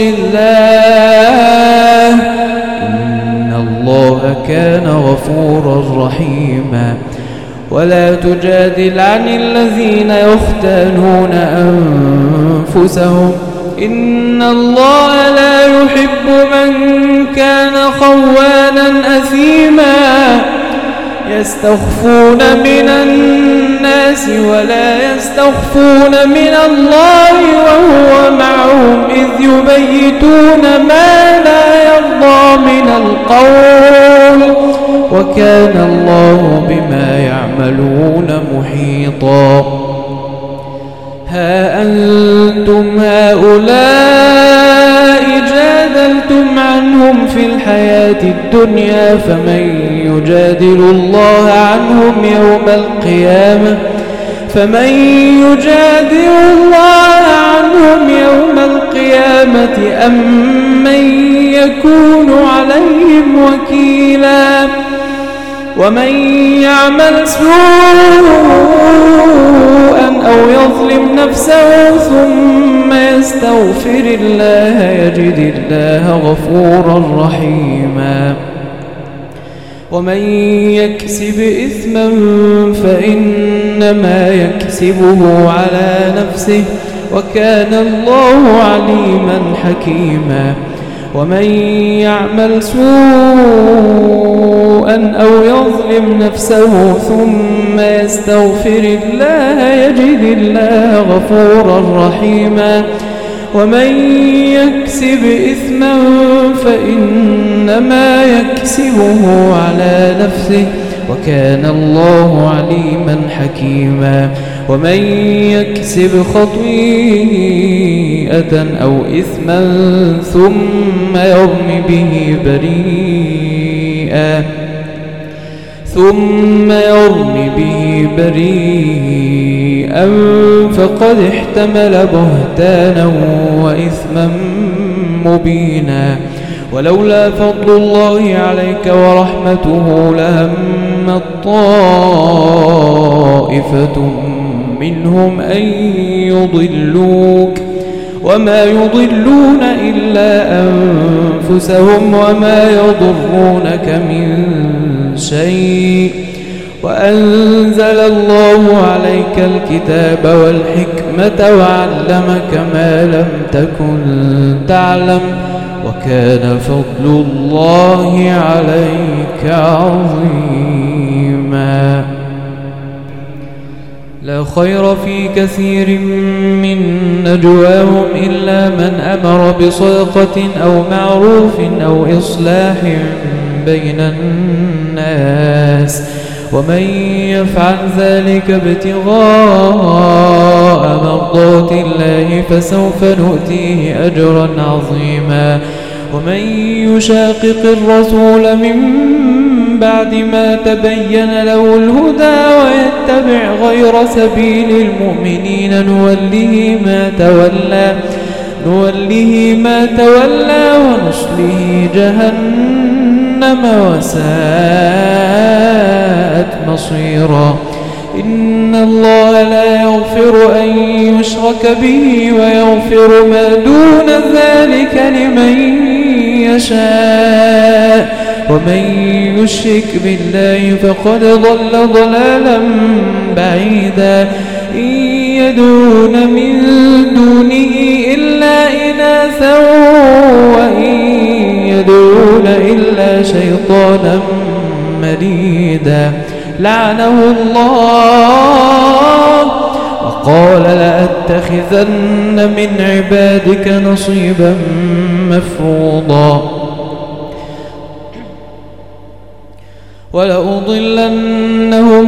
الله إن الله كان غفورا رحيما. ولا تجادل عن الذين يختانون أنفسهم إن الله لا يحب من كان خوانا أثيما يستخفون من الناس ولا يستخفون يستخفون من الله وهو معهم إذ يبيتون ما لا يرضى من القول وكان الله بما يعملون محيطا. ها أنتم هؤلاء جادلتم عنهم في الحياة الدنيا فمن يجادل الله عنهم يوم القيامة فمن يجادل الله عنهم يوم القيامة أم من يكون عليهم وكيلا. ومن يعمل سوءا أو يظلم نفسه ثم يستغفر الله يجد الله غفورا رحيما. ومن يكسب إثما فإنما يكسبه على نفسه وكان الله عليما حكيما. ومن يعمل سوءا أو يظلم نفسه ثم يستغفر الله يجد الله غفورا رحيما. ومن يكسب إثما فإنما يكسبه على نفسه وكان الله عليما حكيما. ومن يكسب خطيئة أو إثما ثم يرم به بريئا ثم يرم به بريئا فقد احتمل بهتانا وإثما مبينا. ولولا فضل الله عليك ورحمته لهم طائفة منهم أن يضلوك وما يضلون إلا أنفسهم وما يضرونك من شيء. وأنزل الله عليك الكتاب والحكمة وعلمك ما لم تكن تعلم وكان فضل الله عليك عظيما. لا خير في كثير من نجواهم إلا من أمر بصدقة أو معروف أو إصلاح بين الناس ومن يفعل ذلك ابتغاء مرضات الله فسوف نؤتيه أجرا عظيما. ومن يشاقق الرسول من بعد ما تبين له الهدى ويتبع غير سبيل المؤمنين نوله ما تولى نوله ما تولى ونصله جهنم وساءت مصيرا. إن الله لا يغفر أن يشرك به ويغفر ما دون ذلك لمن يشاء ومن يشرك بالله فقد ضل ضلالا بعيدا. إن يدعون من دونه إلا إناثا وإن يدعون إلا شيطانا مريدا لعنه الله وقال لأتخذن من عبادك نصيبا مفروضا. ولأضلنهم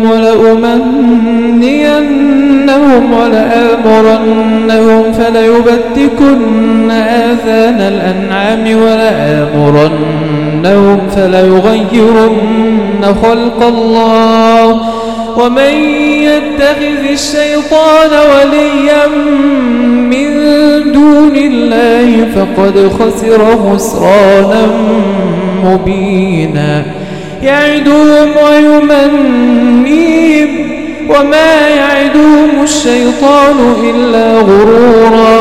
ولأمنينهم ولآمرنهم فليبتكن آذان الأنعام ولآمرنهم فليغيرن خلق الله. ومن يتخذ الشيطان وليا من دون الله فقد خسر خسرانا مبينا. يعدهم ويمنيهم وما يعدهم الشيطان إلا غرورا.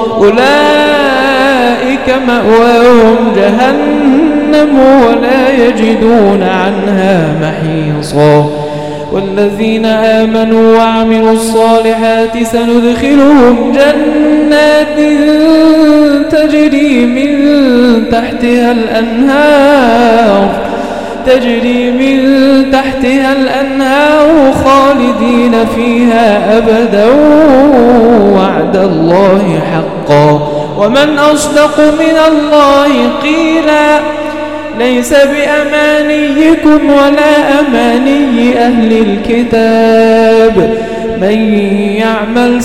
أولئك مأواهم جهنم ولا يجدون عنها محيصا. والذين آمنوا وعملوا الصالحات سندخلهم جنات تجري من تحتها الأنهار تجري من تحتها الأنهار خالدين فيها أبدا وعد الله حقا ومن أصدق من الله قيلا ليس بأمانيكم ولا أماني أهل الكتاب من يعمل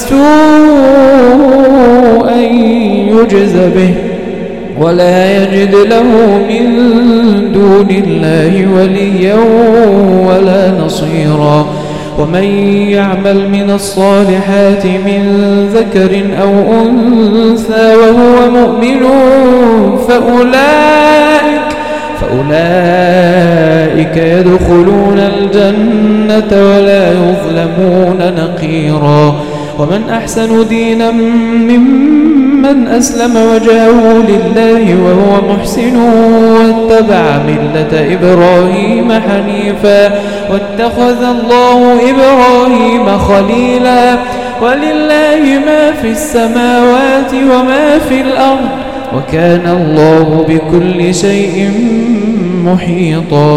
سوءا يجز به ولا يجد له من دون الله وليا ولا نصيرا ومن يعمل من الصالحات من ذكر أو أنثى وهو مؤمن فأولئك فأولئك يدخلون الجنة ولا يظلمون نقيرا ومن أحسن دينا ممن أسلم وجهه لله وهو محسن واتبع ملة إبراهيم حنيفا واتخذ الله إبراهيم خليلا ولله ما في السماوات وما في الأرض وكان الله بكل شيء محيطا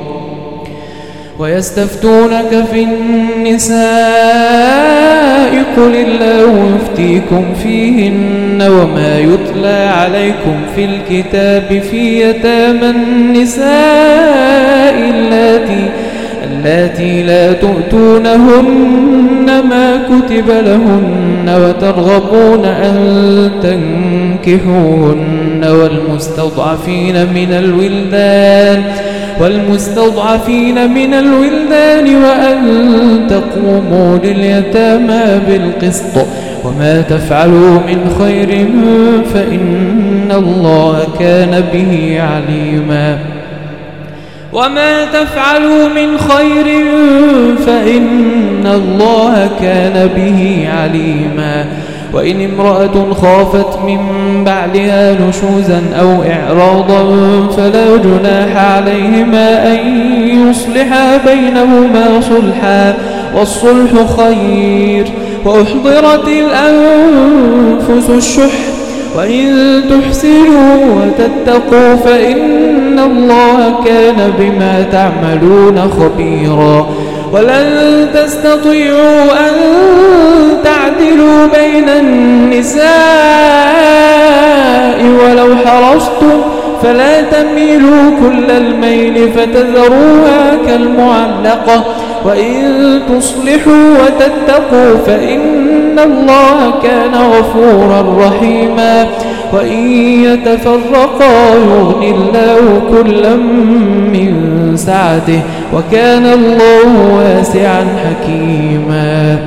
ويستفتونك في النساء قل الله يفتيكم فيهن وما يتلى عليكم في الكتاب في يتامى النساء اللاتي اللاتي لا تؤتونهن ما كتب لهن وترغبون أن تنكحوهن والمستضعفين من الولدان والمستضعفين من الولدان وأن تقوموا لليتامى بالقسط وما تفعلوا من خير فإن الله كان به عليما وما تفعلوا من خير فإن الله كان به عليما وإن امرأة خافت من بعلها نشوزا أو إعراضا فلا جناح عليهما أن يصلحا بينهما صلحا والصلح خير وأحضرت الأنفس الشح وإن تحسنوا وتتقوا فإن الله كان بما تعملون خبيرا ولن تستطيعوا أن تعدلوا بين النساء ولو حرصتم فلا تميلوا كل الميل فتذروها كالمعلقة وإن تصلحوا وتتقوا فإن الله كان غفورا رحيما وإن يتفرقا يغني الله كلا من سعته وكان الله واسعا حكيما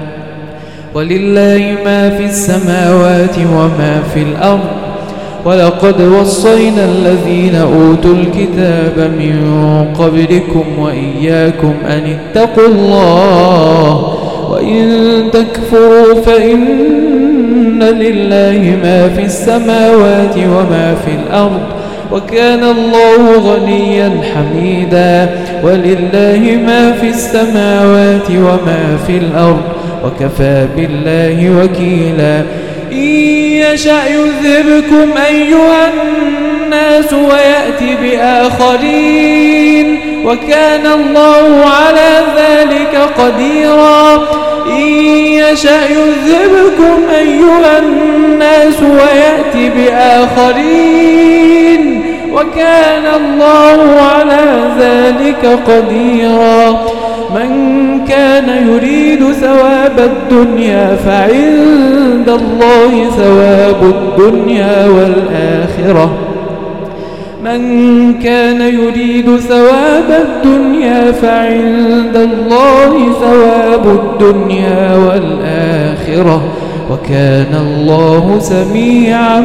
ولله ما في السماوات وما في الأرض ولقد وصينا الذين أوتوا الكتاب من قبلكم وإياكم أن اتقوا الله وإن تكفروا فإن لله ما في السماوات وما في الأرض وكان الله غنيا حميدا ولله ما في السماوات وما في الأرض وكفى بالله وكيلا إن يشأ يذهبكم أيها الناس ويأتي بآخرين وكان الله على ذلك قديرا إن يشأ يذهبكم أيها الناس ويأتي بآخرين وكان الله على ذلك قديرا من كان يريد ثواب الدنيا فعند الله ثواب الدنيا والآخرة من كان يريد ثواب الدنيا فعند الله ثواب الدنيا والآخرة وكان الله سميعا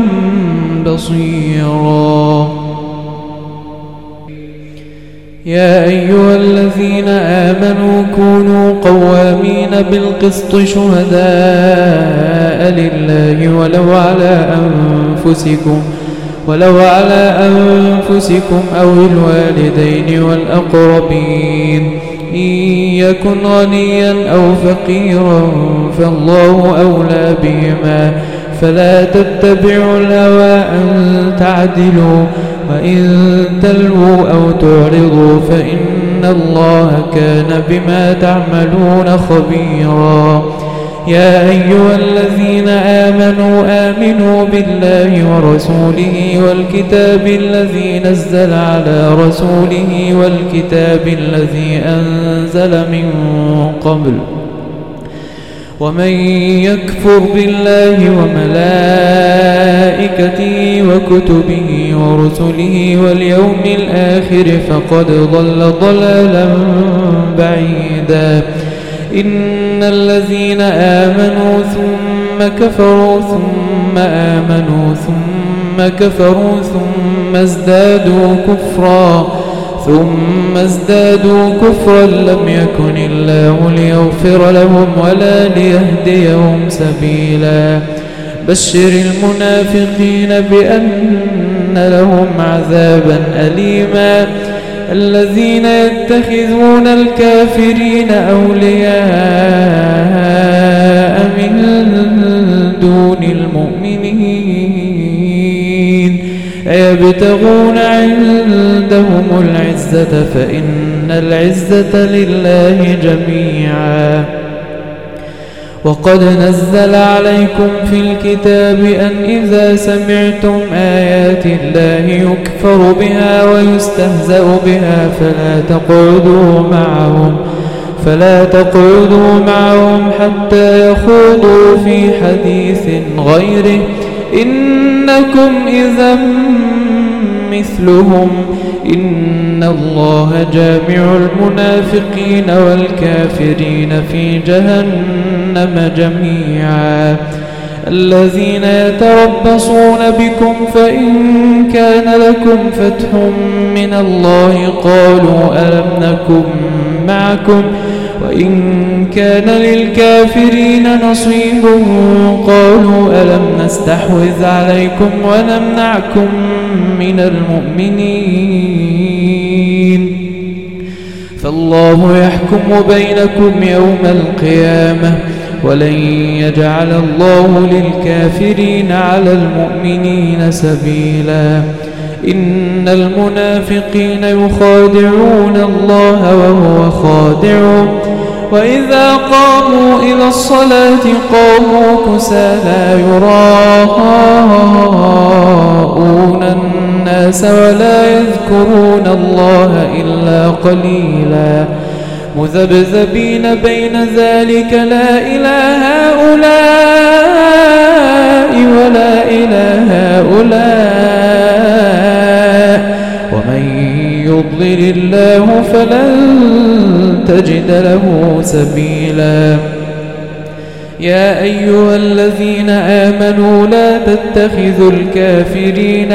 بصيرا يا أيها الذين آمنوا كونوا قوامين بالقسط شهداء لله ولو على أنفسكم ولو على أنفسكم أو الوالدين والأقربين إن يكن غنيا أو فقيرا فالله أولى بهما فلا تتبعوا الهوى أن تعدلوا وإن تلووا أو تعرضوا فإن الله كان بما تعملون خبيرا. يا أيها الذين آمنوا آمنوا بالله ورسوله والكتاب الذي نزل على رسوله والكتاب الذي أنزل من قبل ومن يكفر بالله وملائكته وكتبه ورسله واليوم الآخر فقد ضل ضلالا بعيدا. إن الذين آمنوا ثم كفروا ثم آمنوا ثم كفروا ثم ازدادوا كفرا ثم ازدادوا كفرا لم يكن الله ليغفر لهم ولا ليهديهم سبيلا. بشر المنافقين بأن لهم عذابا أليما. الذين يتخذون الكافرين أولياء من دون المؤمنين أيبتغون عندهم العزة فإن العزة لله جميعا. وقد نزل عليكم في الكتاب أن إذا سمعتم آيات الله يكفر بها ويستهزأ بها فلا تقعدوا معهم فلا تقعدوا معهم حتى يخوضوا في حديث غيره إنكم إذا مثلهم إن الله جامع المنافقين والكافرين في جهنم جميعا. الذين يتربصون بكم فإن كان لكم فتح من الله قالوا ألم نكن معكم وإن كان للكافرين نصيب قالوا ألم نستحوذ عليكم ونمنعكم من المؤمنين فالله يحكم بينكم يوم القيامة ولن يجعل الله للكافرين على المؤمنين سبيلا. إن المنافقين يخادعون الله وهو خادعهم وإذا قاموا إلى الصلاة قاموا كسالى يراءون الناس ولا يذكرون الله إلا قليلا مذبذبين بين ذلك لا إله هؤلاء ولا إله هؤلاء ومن يضلل الله فلن تجد له سبيلا. يا أيها الذين آمنوا لا تتخذوا الكافرين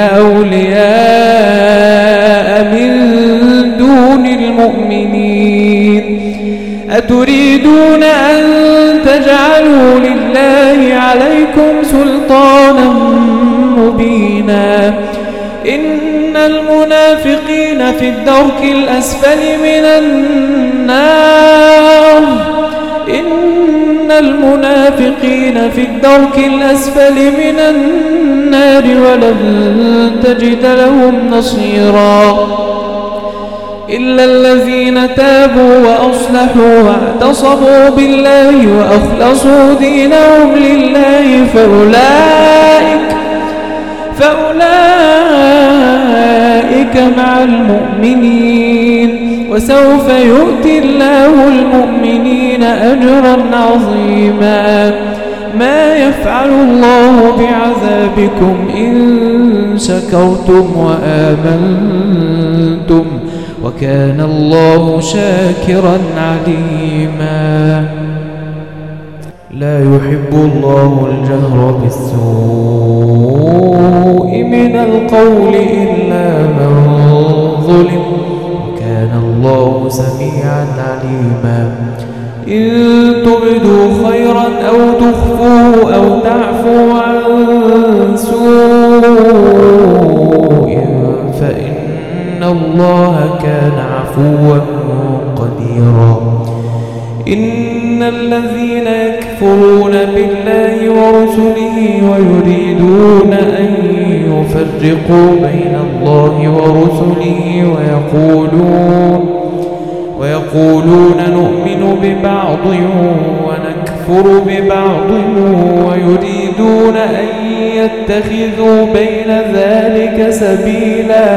أولياء من دون المؤمنين أتريدون أن تجعلوا لله عليكم سلطانا مبينا. إن المنافقين في الدرك الأسفل من النار إن المنافقين في الدرك الأسفل من النار ولن تجد لهم نصيرا إلا الذين تابوا وأصلحوا واعتصموا بالله وأخلصوا دينهم لله فأولئك فأولئك مع المؤمنين وسوف يؤتي الله المؤمنين أجرا عظيما. ما يفعل الله بعذابكم إن شكرتم وآمنتم وكان الله شاكرا عليما. لا يحب الله الجهر بالسوء من القول إلا من ظلم وكان الله سميعا عليما. إن تبدوا خيرا أو تخفوه أو تعفوا عن سوء فإن الله كان عفوا قديرا. إن الذين يكفرون بالله ورسله ويريدون أن ليفرقوا بين الله ورسله ويقولون ويقولون نؤمن ببعض ونكفر ببعض ويريدون أن يتخذوا بين ذلك سبيلا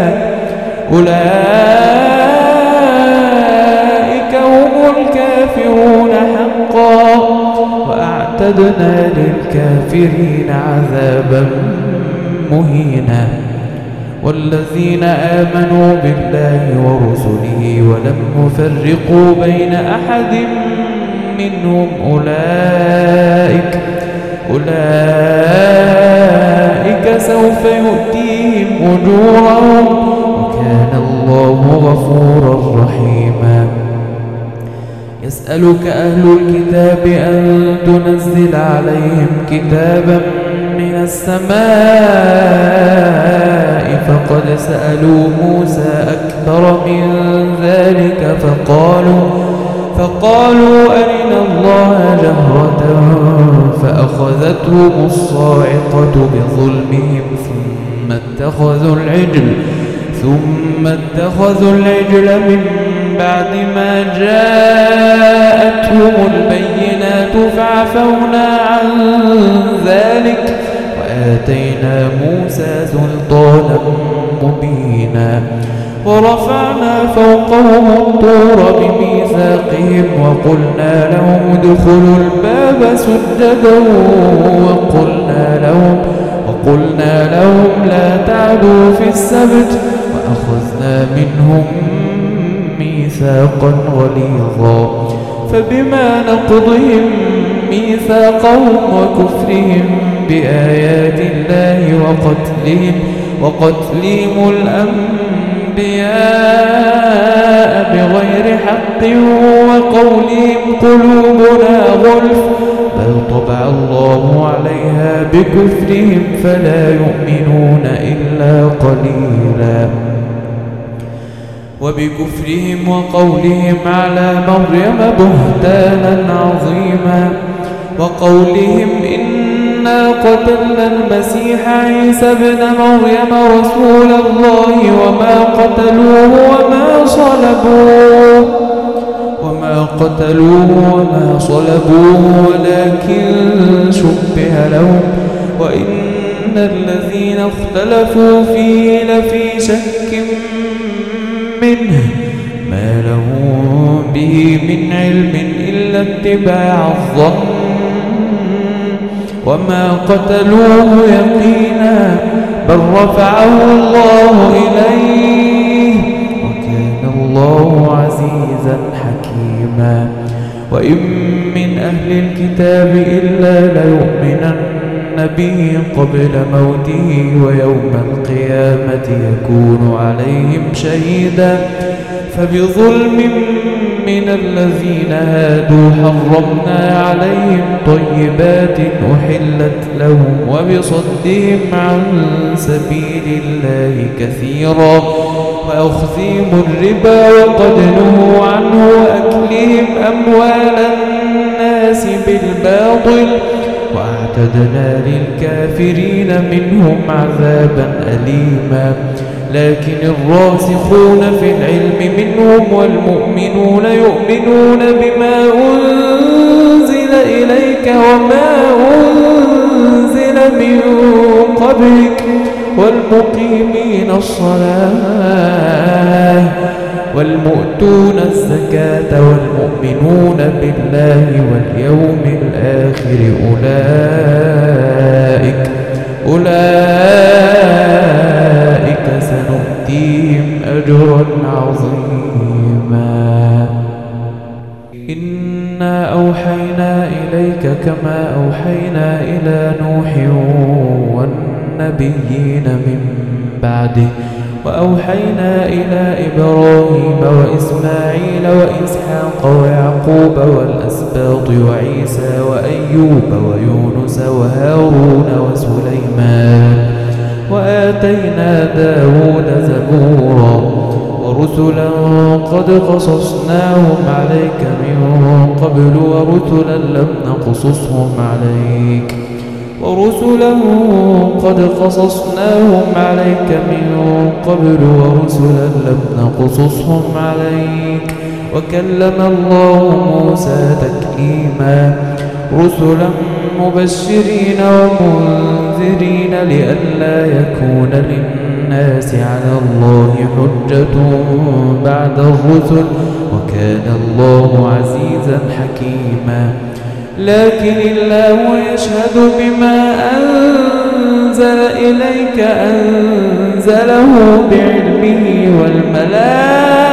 أولئك هم الكافرون حقا وأعتدنا للكافرين عذابا مهينا والذين آمنوا بالله ورسله ولم يفرقوا بين أحد منهم أولئك أولئك سوف يؤتيهم أجورهم وكان الله غفورا رحيما يسألك أهل الكتاب أن تنزل عليهم كتابا من السماء فقد سألوا موسى أكثر من ذلك فقالوا فقالوا أرنا الله جهرة فأخذتهم الصاعقة بظلمهم ثم اتخذوا العجل ثم اتخذوا العجل من بعد ما جاءتهم البينات فعفونا عن ذلك وآتينا موسى سلطانا مبينا ورفعنا فوقهم الطور بميثاقهم وقلنا لهم ادخلوا الباب سجدا وقلنا لهم وقلنا لهم لا تعدوا في السبت وأخذنا منهم ميثاقا غليظا فبما نقضهم ميثاقهم وكفرهم بآيات الله وقتلهم وقتلهم الأنبياء بغير حق وقولهم قلوبنا غلف بل طبع الله عليها بكفرهم فلا يؤمنون إلا قليلا وبكفرهم وقولهم على مريم بهتانا عظيما وقولهم إنا قتلنا المسيح عيسى ابن مريم رسول الله وما قتلوه وما صلبوه وما قتلوه وما صلبوه ولكن شبه لهم وإن الذين اختلفوا فيه لفي شك منه ما لهم به من علم إلا اتباع الظن وما قتلوه يقينا بل رفعه الله إليه وكان الله عزيزا حكيما وإن من أهل الكتاب إلا ليؤمنن به قبل موته ويوم القيامة يكون عليهم شهيدا فبظلم من الذين هادوا حرمنا عليهم طيبات أحلت لهم وبصدهم عن سبيل الله كثيرا وأخذهم الربا وقد نهوا عنه وأكلهم أموال الناس بالباطل وأعتدنا للكافرين منهم عذابا أليما لكن الراسخون في العلم منهم والمؤمنون يؤمنون بما أنزل إليك وما أنزل من قبلك والمقيمين الصلاة والمؤتون الزكاة والمؤمنون بالله واليوم الآخر أولئك أولئك سنؤتيهم أجرا عظيما إنا أوحينا إليك كما أوحينا إلى نوح والنبيين من بعده وأوحينا إلى إبراهيم وإسماعيل وإسحاق ويعقوب والأسباط وعيسى وأيوب ويونس وهارون وسليمان وآتينا داود زبورا ورسلا قد قصصناهم عليك من قبل ورسلا لم نقصصهم عليك ورسلا قد قصصناهم عليك من قبل ورسلا لم نقصصهم عليك وكلم الله موسى تكليما رسلا مبشرين ومنذرين لئلا يكون للناس على الله حجة بعد الرسل وكان الله عزيزا حكيما لكن الله يشهد بما أنزل إليك أنزله بعلمه والملائكة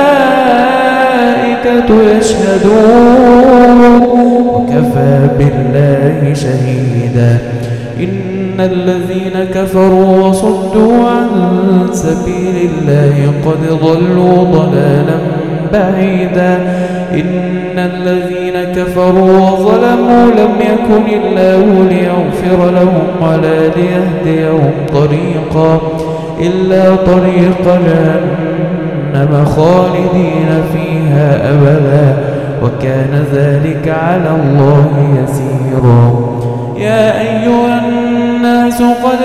يشهدون وكفى بالله شهيدا إن الذين كفروا وصدوا عن سبيل الله قد ضلوا ضلالا بعيدا إن الذين كفروا وظلموا لم يكن الله ليغفر لهم ولا ليهديهم طريقا إلا طريق جهنم خالدين فيها أبدا وكان ذلك على الله يسيرا يا أيها الناس قد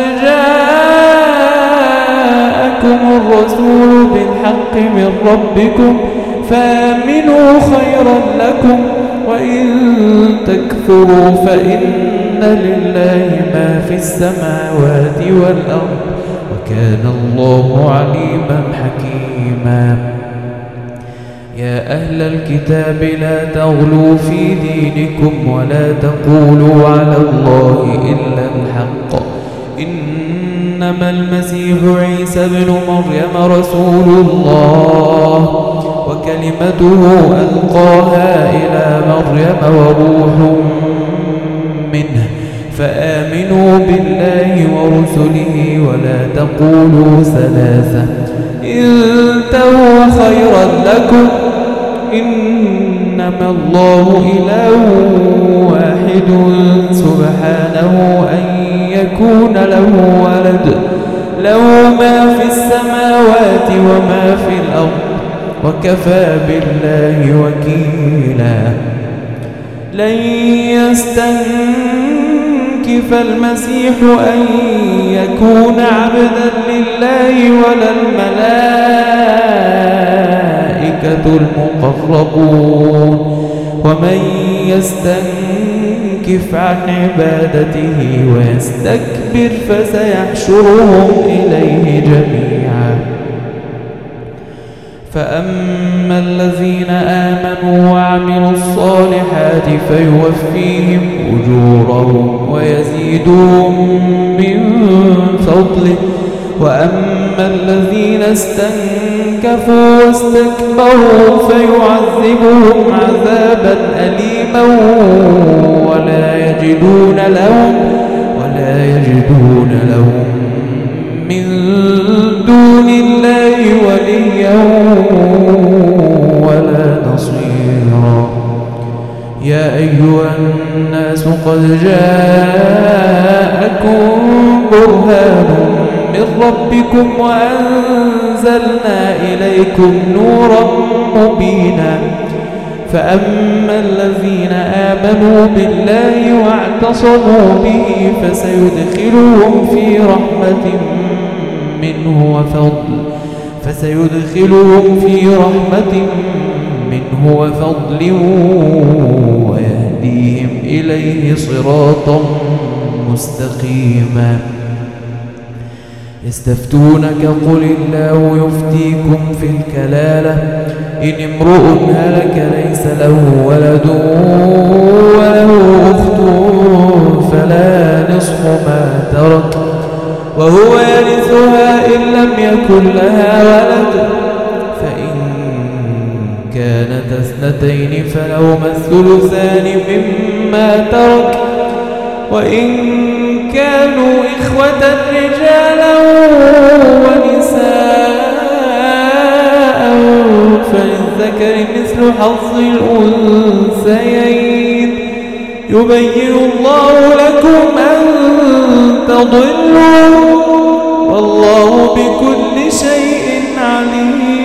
جاءكم الرسول بالحق من ربكم فآمنوا خيرا لكم وإن تكفروا فإن لله ما في السماوات والأرض وكان الله عليما حكيما يا أهل الكتاب لا تغلوا في دينكم ولا تقولوا على الله إلا الحق إنما المسيح عيسى ابن مريم رسول الله وكلمته ألقاها إلى مريم وروح منه فآمنوا بالله ورسله ولا تقولوا ثلاثة انتهوا خيرا لكم إنما الله إله واحد سبحانه أن يكون له ولد له ما في السماوات وما في الأرض وكفى بالله وكيلا لن يستنكف المسيح أن يكون عبدا لله ولا الملائكة المقربون ومن يستنكف عن عبادته ويستكبر فسيحشرهم إليه جميعا فأما الذين آمنوا وعملوا الصالحات فيوفيهم أجورهم ويزيدهم من فضله وأما الذين استنكفوا واستكبروا فيعذبهم عذابا أليما ولا يجدون لهم ولا يجدون لهم من دون الله وليا ولا نصيرا يا أيها الناس قد جاءكم برهان من ربكم وأنزلنا إليكم نورا مبينا فأما الذين آمنوا بالله واعتصموا به فسيدخلهم في رحمة منه وفضل فسيدخلهم في رحمة منه وفضل ويهديهم إليه صراطا مستقيما يستفتونك قل الله يفتيكم في الكلالة إن امرؤ هلك ليس له ولد وله أخت فلا نصف ما ترك وهو يرثها إن لم يكن لها ولد فإن كانت اثنتين فلهما الثلثان مما ترك وإن كانوا إخوة رجالا ونساء فللذكر مثل حظ الأنثيين يبين الله لكم أن تضلوا والله بكل شيء عليم